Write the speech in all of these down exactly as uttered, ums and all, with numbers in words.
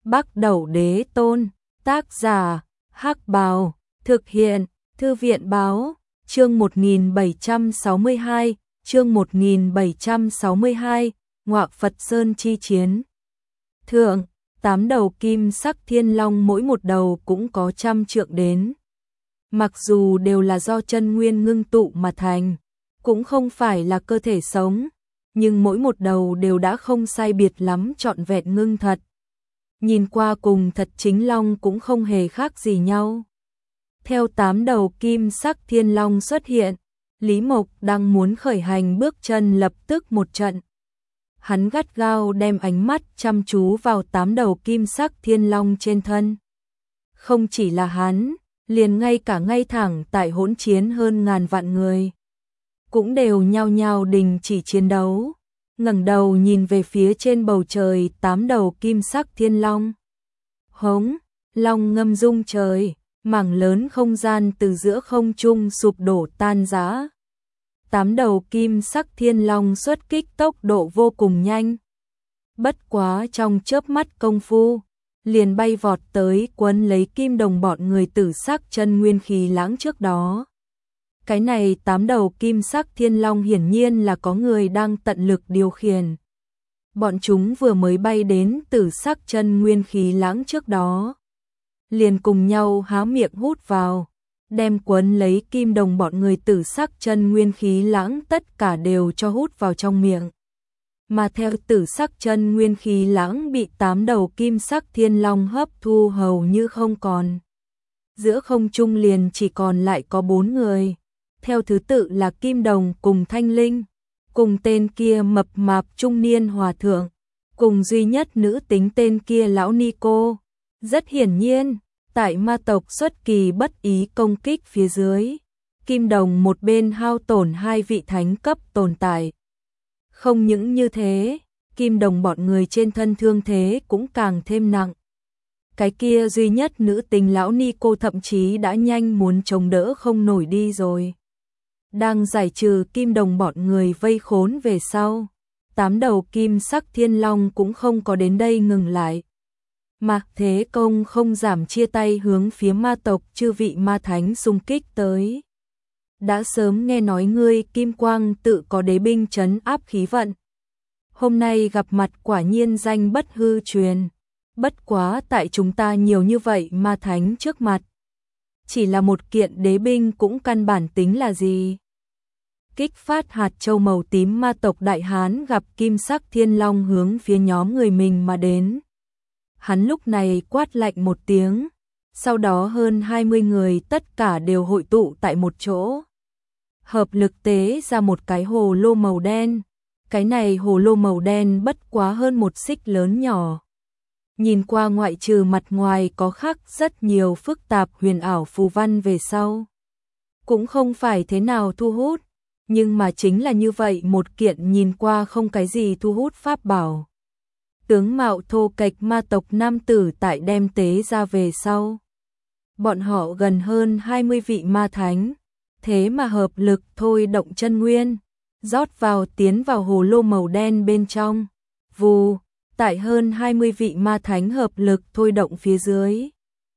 Bắc Đẩu Đế Tôn, tác giả, Hắc Bào, thực hiện, Thư viện Báo, chương một nghìn bảy trăm sáu mươi hai, chương một nghìn bảy trăm sáu mươi hai, Ngọa Phật Sơn chi chiến. Thượng, tám đầu kim sắc thiên long mỗi một đầu cũng có trăm trượng đến. Mặc dù đều là do chân nguyên ngưng tụ mà thành, cũng không phải là cơ thể sống, nhưng mỗi một đầu đều đã không sai biệt lắm trọn vẹn ngưng thật. Nhìn qua cùng thật chính long cũng không hề khác gì nhau. Theo tám đầu kim sắc thiên long xuất hiện, Lý Mộc đang muốn khởi hành bước chân lập tức một trận. Hắn gắt gao đem ánh mắt chăm chú vào tám đầu kim sắc thiên long trên thân. Không chỉ là hắn, liền ngay cả ngay thẳng tại hỗn chiến hơn ngàn vạn người, cũng đều nhao nhao đình chỉ chiến đấu, ngẩng đầu nhìn về phía trên bầu trời tám đầu kim sắc thiên long. Hống, long ngâm rung trời, mảng lớn không gian từ giữa không trung sụp đổ tan rã. Tám đầu kim sắc thiên long xuất kích tốc độ vô cùng nhanh. Bất quá trong chớp mắt công phu, liền bay vọt tới quấn lấy kim đồng bọn người tử sắc chân nguyên khí lãng trước đó. Cái này tám đầu kim sắc thiên long hiển nhiên là có người đang tận lực điều khiển. Bọn chúng vừa mới bay đến tử sắc chân nguyên khí lãng trước đó, liền cùng nhau há miệng hút vào, đem quấn lấy kim đồng bọn người tử sắc chân nguyên khí lãng tất cả đều cho hút vào trong miệng. Mà theo tử sắc chân nguyên khí lãng bị tám đầu kim sắc thiên long hấp thu hầu như không còn. Giữa không trung liền chỉ còn lại có bốn người, theo thứ tự là Kim Đồng cùng Thanh Linh, cùng tên kia mập mạp trung niên hòa thượng, cùng duy nhất nữ tính tên kia lão ni cô. Rất hiển nhiên, tại ma tộc xuất kỳ bất ý công kích phía dưới, Kim Đồng một bên hao tổn hai vị thánh cấp tồn tại. Không những như thế, Kim Đồng bọn người trên thân thương thế cũng càng thêm nặng. Cái kia duy nhất nữ tính lão ni cô thậm chí đã nhanh muốn chống đỡ không nổi đi rồi. Đang giải trừ Kim Đồng bọn người vây khốn về sau, tám đầu kim sắc thiên long cũng không có đến đây ngừng lại. Mà thế công không giảm chia tay hướng phía ma tộc chư vị ma thánh xung kích tới. Đã sớm nghe nói ngươi Kim Quang tự có đế binh trấn áp khí vận. Hôm nay gặp mặt quả nhiên danh bất hư truyền. Bất quá tại chúng ta nhiều như vậy ma thánh trước mặt, chỉ là một kiện đế binh cũng căn bản tính là gì. Kích phát hạt châu màu tím ma tộc đại hán gặp kim sắc thiên long hướng phía nhóm người mình mà đến. Hắn lúc này quát lạnh một tiếng, sau đó hơn hai mươi người tất cả đều hội tụ tại một chỗ. Hợp lực tế ra một cái hồ lô màu đen. Cái này hồ lô màu đen bất quá hơn một xích lớn nhỏ. Nhìn qua ngoại trừ mặt ngoài có khắc rất nhiều phức tạp huyền ảo phù văn về sau, cũng không phải thế nào thu hút, nhưng mà chính là như vậy một kiện nhìn qua không cái gì thu hút pháp bảo. Tướng mạo thô kệch ma tộc nam tử tại đem tế ra về sau. Bọn họ gần hơn hai mươi vị ma thánh, thế mà hợp lực thôi động chân nguyên, rót vào tiến vào hồ lô màu đen bên trong. Vù, tại hơn hai mươi vị ma thánh hợp lực thôi động phía dưới,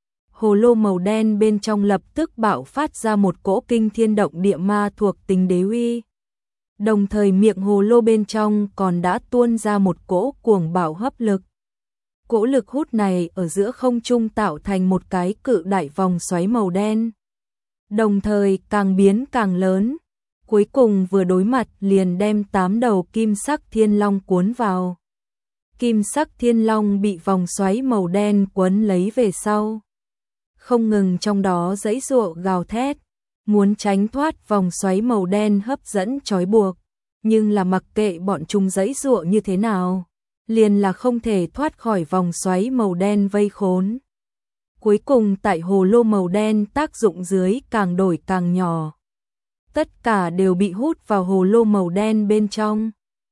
hồ lô màu đen bên trong lập tức bạo phát ra một cỗ kinh thiên động địa ma thuộc tính đế uy. Đồng thời miệng hồ lô bên trong còn đã tuôn ra một cỗ cuồng bạo hấp lực. Cỗ lực hút này ở giữa không trung tạo thành một cái cự đại vòng xoáy màu đen. Đồng thời càng biến càng lớn, cuối cùng vừa đối mặt liền đem tám đầu kim sắc thiên long cuốn vào. Kim sắc thiên long bị vòng xoáy màu đen quấn lấy về sau, không ngừng trong đó giãy giụa gào thét, muốn tránh thoát vòng xoáy màu đen hấp dẫn trói buộc, nhưng là mặc kệ bọn chúng giãy giụa như thế nào, liền là không thể thoát khỏi vòng xoáy màu đen vây khốn. Cuối cùng tại hồ lô màu đen tác dụng dưới càng đổi càng nhỏ. Tất cả đều bị hút vào hồ lô màu đen bên trong.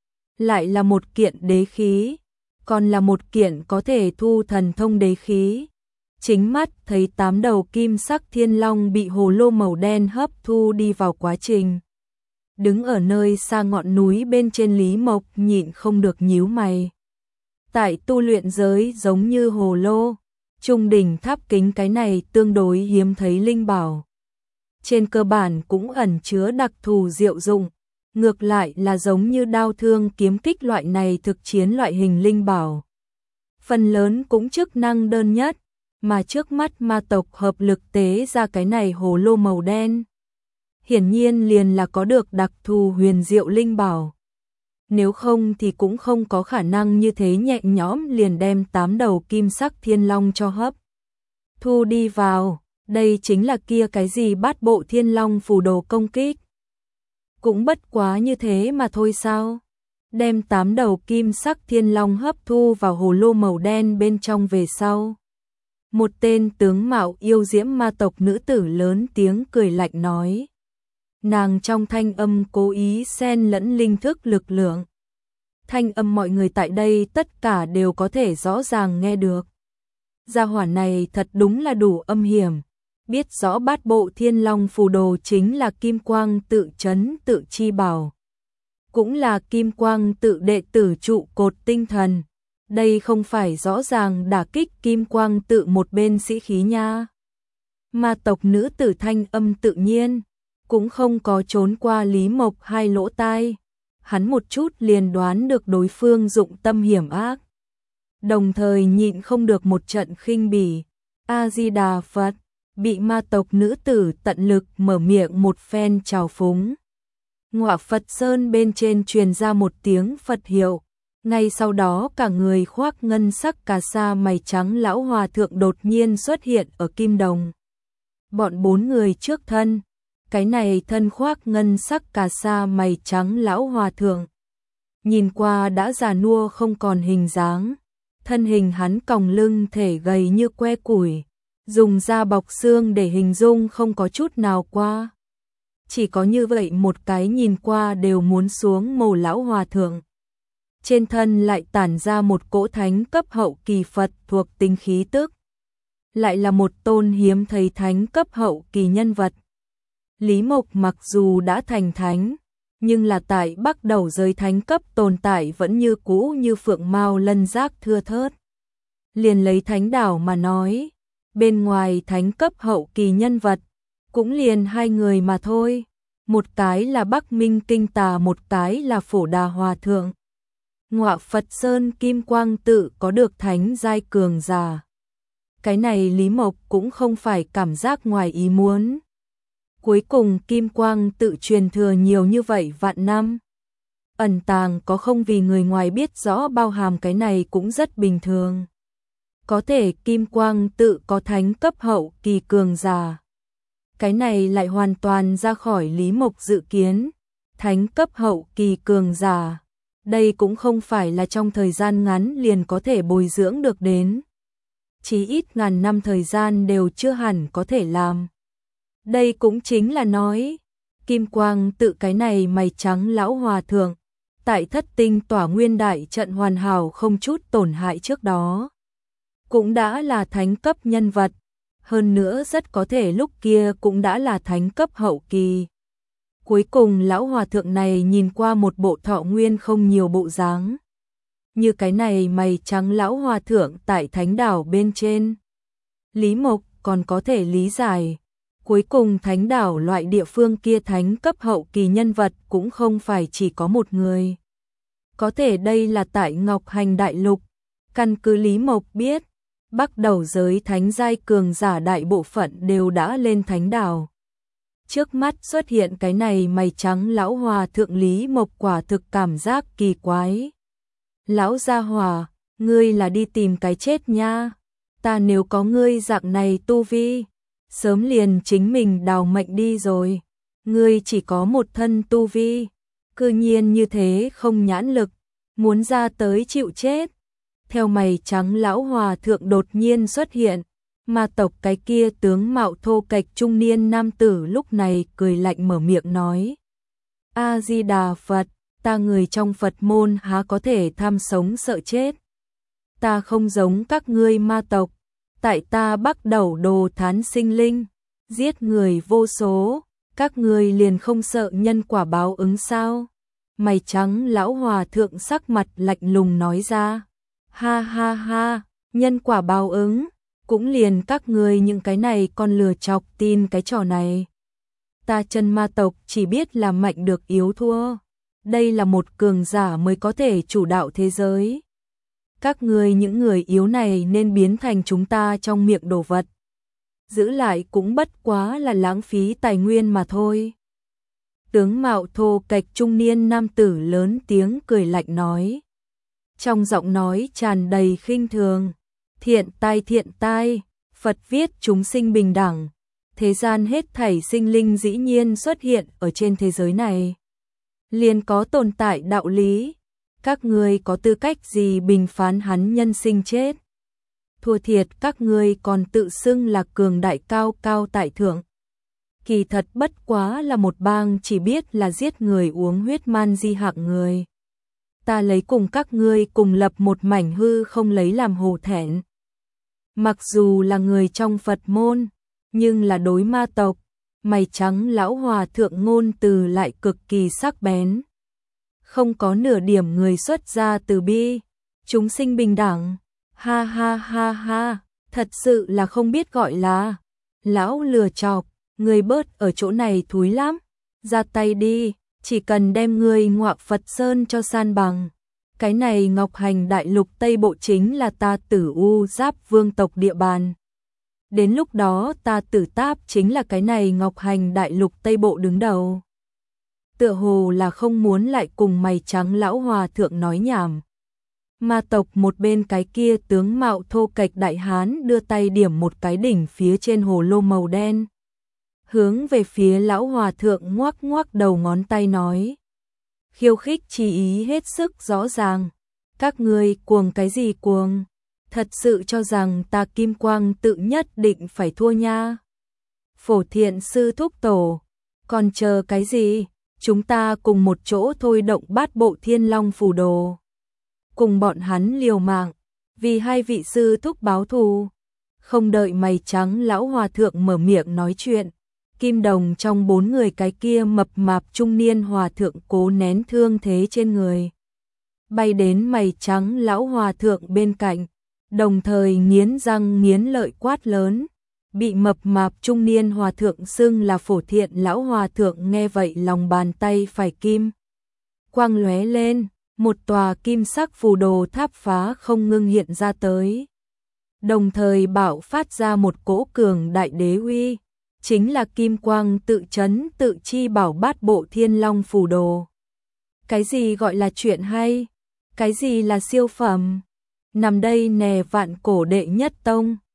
Lại là một kiện đế khí, còn là một kiện có thể thu thần thông đế khí. Chính mắt thấy tám đầu kim sắc thiên long bị hồ lô màu đen hấp thu đi vào quá trình. Đứng ở nơi xa ngọn núi bên trên Lý Mộc nhịn không được nhíu mày. Tại tu luyện giới giống như hồ lô, trung đỉnh tháp kính cái này tương đối hiếm thấy linh bảo. Trên cơ bản cũng ẩn chứa đặc thù diệu dụng, ngược lại là giống như đao thương kiếm kích loại này thực chiến loại hình linh bảo. Phần lớn cũng chức năng đơn nhất, mà trước mắt ma tộc hợp lực tế ra cái này hồ lô màu đen. Hiển nhiên liền là có được đặc thù huyền diệu linh bảo. Nếu không thì cũng không có khả năng như thế nhẹ nhõm liền đem tám đầu kim sắc thiên long cho hấp thu đi vào. Đây chính là kia cái gì bát bộ thiên long phù đồ công kích. Cũng bất quá như thế mà thôi sao. Đem tám đầu kim sắc thiên long hấp thu vào hồ lô màu đen bên trong về sau. Một tên tướng mạo yêu diễm ma tộc nữ tử lớn tiếng cười lạnh nói. Nàng trong thanh âm cố ý xen lẫn linh thức lực lượng. Thanh âm mọi người tại đây tất cả đều có thể rõ ràng nghe được. Gia hỏa này thật đúng là đủ âm hiểm. Biết rõ bát bộ thiên long phù đồ chính là kim quang tự chấn tự chi bảo. Cũng là kim quang tự đệ tử trụ cột tinh thần. Đây không phải rõ ràng đả kích kim quang tự một bên sĩ khí nha. Ma tộc nữ tử thanh âm tự nhiên, cũng không có trốn qua Lý Mộc hai lỗ tai. Hắn một chút liền đoán được đối phương dụng tâm hiểm ác. Đồng thời nhịn không được một trận khinh bỉ. A-di-đà Phật, bị ma tộc nữ tử tận lực mở miệng một phen trào phúng. Ngọa Phật Sơn bên trên truyền ra một tiếng Phật hiệu. Ngay sau đó cả người khoác ngân sắc cà sa mày trắng lão hòa thượng đột nhiên xuất hiện ở kim đồng. Bọn bốn người trước thân. Cái này thân khoác ngân sắc cà sa mày trắng lão hòa thượng. Nhìn qua đã già nua không còn hình dáng. Thân hình hắn còng lưng thể gầy như que củi. Dùng da bọc xương để hình dung không có chút nào qua. Chỉ có như vậy một cái nhìn qua đều muốn xuống mồ lão hòa thượng. Trên thân lại tản ra một cỗ thánh cấp hậu kỳ Phật thuộc tinh khí tức. Lại là một tôn hiếm thấy thánh cấp hậu kỳ nhân vật. Lý Mộc mặc dù đã thành thánh, nhưng là tại bắt đầu giới thánh cấp tồn tại vẫn như cũ như phượng mao lân giác thưa thớt. Liền lấy thánh đảo mà nói, bên ngoài thánh cấp hậu kỳ nhân vật, cũng liền hai người mà thôi. Một cái là Bắc Minh Kinh Tà, một cái là Phổ Đà Hòa Thượng. Ngọa Phật Sơn Kim Quang tự có được thánh giai cường giả. Cái này Lý Mộc cũng không phải cảm giác ngoài ý muốn. Cuối cùng Kim Quang tự truyền thừa nhiều như vậy vạn năm. Ẩn tàng có không vì người ngoài biết rõ bao hàm cái này cũng rất bình thường. Có thể Kim Quang tự có thánh cấp hậu kỳ cường giả. Cái này lại hoàn toàn ra khỏi Lý Mộc dự kiến. Thánh cấp hậu kỳ cường giả. Đây cũng không phải là trong thời gian ngắn liền có thể bồi dưỡng được đến. Chỉ ít ngàn năm thời gian đều chưa hẳn có thể làm. Đây cũng chính là nói, Kim Quang tự cái này mày trắng lão hòa thượng, tại thất tinh tỏa nguyên đại trận hoàn hảo không chút tổn hại trước đó. Cũng đã là thánh cấp nhân vật, hơn nữa rất có thể lúc kia cũng đã là thánh cấp hậu kỳ. Cuối cùng lão hòa thượng này nhìn qua một bộ thọ nguyên không nhiều bộ dáng. Như cái này mày trắng lão hòa thượng tại thánh đảo bên trên. Lý Mộc còn có thể lý giải. Cuối cùng thánh đảo loại địa phương kia thánh cấp hậu kỳ nhân vật cũng không phải chỉ có một người. Có thể đây là tại Ngọc Hành Đại Lục. Căn cứ Lý Mộc biết, bắt đầu giới thánh giai cường giả đại bộ phận đều đã lên thánh đảo. Trước mắt xuất hiện cái này mày trắng lão hòa thượng Lý Mộc quả thực cảm giác kỳ quái. Lão gia hòa, ngươi là đi tìm cái chết nha. Ta nếu có ngươi dạng này tu vi, sớm liền chính mình đào mệnh đi rồi. Ngươi chỉ có một thân tu vi, cư nhiên như thế không nhãn lực, muốn ra tới chịu chết. Theo mày trắng lão hòa thượng đột nhiên xuất hiện, ma tộc cái kia tướng mạo thô kệch trung niên nam tử lúc này cười lạnh mở miệng nói. A-di-đà Phật, ta người trong Phật môn há có thể tham sống sợ chết. Ta không giống các ngươi ma tộc, tại ta bắt đầu đồ thán sinh linh, giết người vô số, các ngươi liền không sợ nhân quả báo ứng sao? Mày trắng lão hòa thượng sắc mặt lạnh lùng nói ra. Ha ha ha, nhân quả báo ứng, cũng liền các ngươi những cái này con lừa chọc tin cái trò này. Ta chân ma tộc chỉ biết là mạnh được yếu thua. Đây là một cường giả mới có thể chủ đạo thế giới. Các ngươi những người yếu này nên biến thành chúng ta trong miệng đồ vật. Giữ lại cũng bất quá là lãng phí tài nguyên mà thôi. Tướng mạo thô kệch trung niên nam tử lớn tiếng cười lạnh nói. Trong giọng nói tràn đầy khinh thường. Thiện tai thiện tai, Phật viết chúng sinh bình đẳng. Thế gian hết thảy sinh linh dĩ nhiên xuất hiện ở trên thế giới này. Liền có tồn tại đạo lý. Các ngươi có tư cách gì bình phán hắn nhân sinh chết? Thua thiệt các ngươi còn tự xưng là cường đại cao cao tại thượng. Kỳ thật bất quá là một bang chỉ biết là giết người uống huyết man di hạng người. Ta lấy cùng các ngươi cùng lập một mảnh hư không lấy làm hổ thẹn. Mặc dù là người trong Phật môn, nhưng là đối ma tộc, mày trắng lão hòa thượng ngôn từ lại cực kỳ sắc bén. Không có nửa điểm người xuất ra từ bi, chúng sinh bình đẳng. Ha ha ha ha, thật sự là không biết gọi là. Lão lừa chọc, người bớt ở chỗ này thúi lắm. Ra tay đi, chỉ cần đem người ngọa Phật Sơn cho san bằng. Cái này Ngọc Hành Đại Lục Tây Bộ chính là ta Tử U Giáp vương tộc địa bàn. Đến lúc đó ta Tử Táp chính là cái này Ngọc Hành Đại Lục Tây Bộ đứng đầu. Tựa hồ là không muốn lại cùng mày trắng lão hòa thượng nói nhảm. Ma tộc một bên cái kia tướng mạo thô kệch đại hán đưa tay điểm một cái đỉnh phía trên hồ lô màu đen. Hướng về phía lão hòa thượng ngoắc ngoắc đầu ngón tay nói. Khiêu khích chỉ ý hết sức rõ ràng. Các ngươi cuồng cái gì cuồng? Thật sự cho rằng ta Kim Quang tự nhất định phải thua nha. Phổ Thiện sư thúc tổ. Còn chờ cái gì? Chúng ta cùng một chỗ thôi động bát bộ thiên long phù đồ. Cùng bọn hắn liều mạng, vì hai vị sư thúc báo thù. Không đợi mày trắng lão hòa thượng mở miệng nói chuyện, Kim Đồng trong bốn người cái kia mập mạp trung niên hòa thượng cố nén thương thế trên người. Bay đến mày trắng lão hòa thượng bên cạnh, đồng thời nghiến răng nghiến lợi quát lớn. Bị mập mạp trung niên hòa thượng xưng là Phổ Thiện lão hòa thượng nghe vậy lòng bàn tay phải kim quang lóe lên. Một tòa kim sắc phù đồ tháp phá không ngưng hiện ra tới. Đồng thời bạo phát ra một cỗ cường đại đế uy, chính là kim quang tự chấn tự chi bảo bát bộ thiên long phù đồ. Cái gì gọi là chuyện hay? Cái gì là siêu phẩm? Nằm đây nè vạn cổ đệ nhất tông.